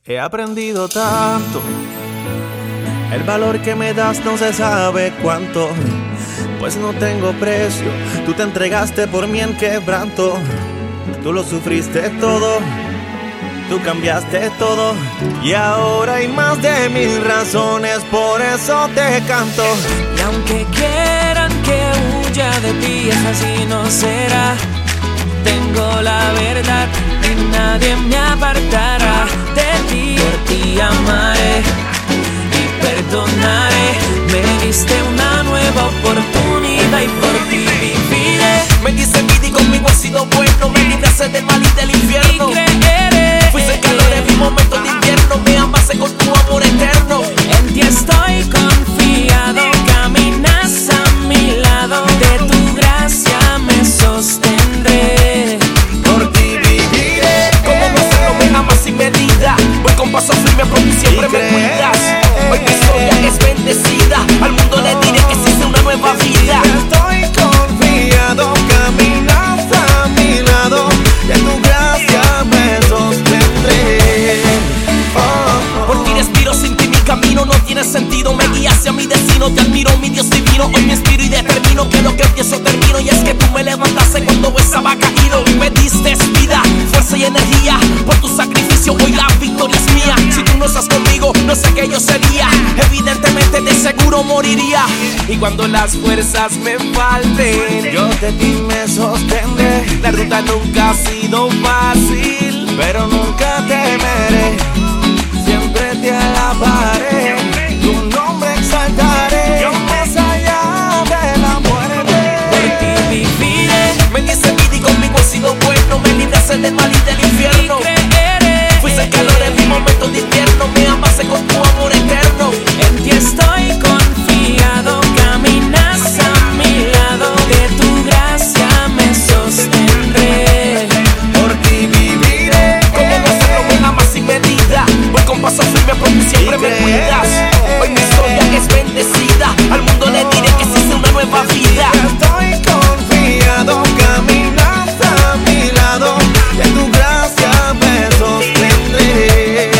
He aprendido tanto, el valor que me das no se sabe cuánto, pues no tengo precio. Tú te entregaste por mí en quebranto, tú lo sufriste todo, tú cambiaste todo, y ahora hay más de 1000 razones, por eso te canto. Y aunque quieran que huya de ti, es así no será. Tengo la verdad y nadie me apartará de ti. Por ti amaré y perdonaré. Me diste una nueva oportunidad y por ti viviré. Me dice vida y conmigo ha sido bueno. Me libraste del mal y del infierno. Y creeré. Fuiste el calor en mi momento de invierno. Me amaste con tu amor eterno. En ti estoy confiado. Caminas a mi lado. De tu gracia me sostendré. Por ti viviré. ¿Cómo no hacerlo? Me amas sin medida. Voy con paso firme porque siempre me cuidas. Hoy mi historia es bendecida. Al mundo le diré que existe una nueva vida. Estoy confiado, caminas a mi lado, de tu gracia me sostendré. Por ti respiro, sin ti mi camino no tiene sentido. Me guías hacia mi destino, te admiro, mi Dios divino. Hoy me inspiro y determino que lo que empiezo termino. Y es que tú me levantaste cuando estaba caído. Me diste vida, fuerza y energía. Por tu sacrificio hoy la victoria es mía. Si tú no estás conmigo, no sé qué yo sería. Evidentemente de seguro moriría. Y cuando las fuerzas me falten, Yo de ti me sostendré. la ruta nunca ha sido fácil, Pero nunca temeré, siempre te alabaré, tu nombre exaltaré, más allá de la muerte. Por ti viviré. me dice vida y conmigo ha sido bueno. Me libraste del mal y del Y infierno. creeré. Fuiste el calor en mi momento de invierno. Me amaste con tu amor eterno. En ti estoy confiado. Caminas a mi lado. De tu gracia me sostendré. Por ti viviré, ¿Cómo no hacerlo? Me amas sin medida. Voy con paso firme porque siempre me cuidas. Hoy mi historia es bendecida. Al mundo le diré que existe una nueva vida. estoy confiado, caminas a mi lado, de tu gracia me sostendré.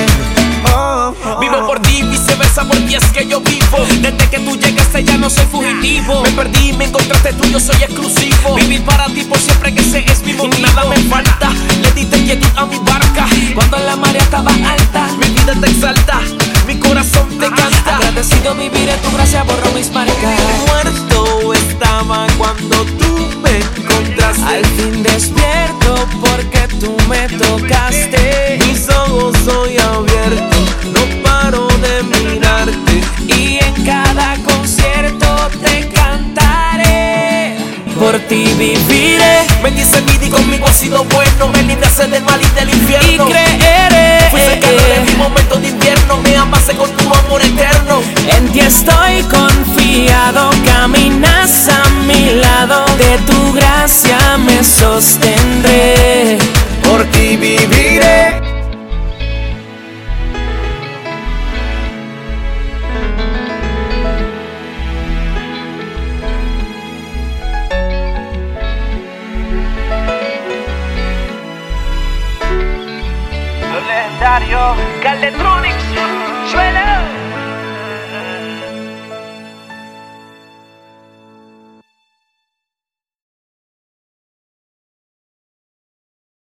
Vivo por ti, viceversa por ti es que yo vivo. Desde que tú llegaste ya no soy fugitivo. Me perdí, me encontraste tú, yo soy exclusivo. Vivir para ti por siempre que ese es mi motivo. Y nada me falta, le diste quietud a mi barca. Cuando la marea estaba alta, Mi vida te exalta, mi corazón te canta. agradecido viviré, tu gracia borró mis marcas. Muerto estaba cuando tú me encontraste. Al fin despierto porque tú me tocaste. Mis ojos hoy abiertos, no paro de mirarte. Y en cada concierto te cantaré. Por ti viviré Me dice vida y conmigo ha sido bueno. Me libraste del mal y del y infierno. creeré. Fuiste el calor en mi momento de invierno. Me amaste con tu amor eterno. En ti estoy confiado. Caminas a mi lado. De tu gracia me sostendré. Por ti viviré. Los legendarios Carletronics, suena.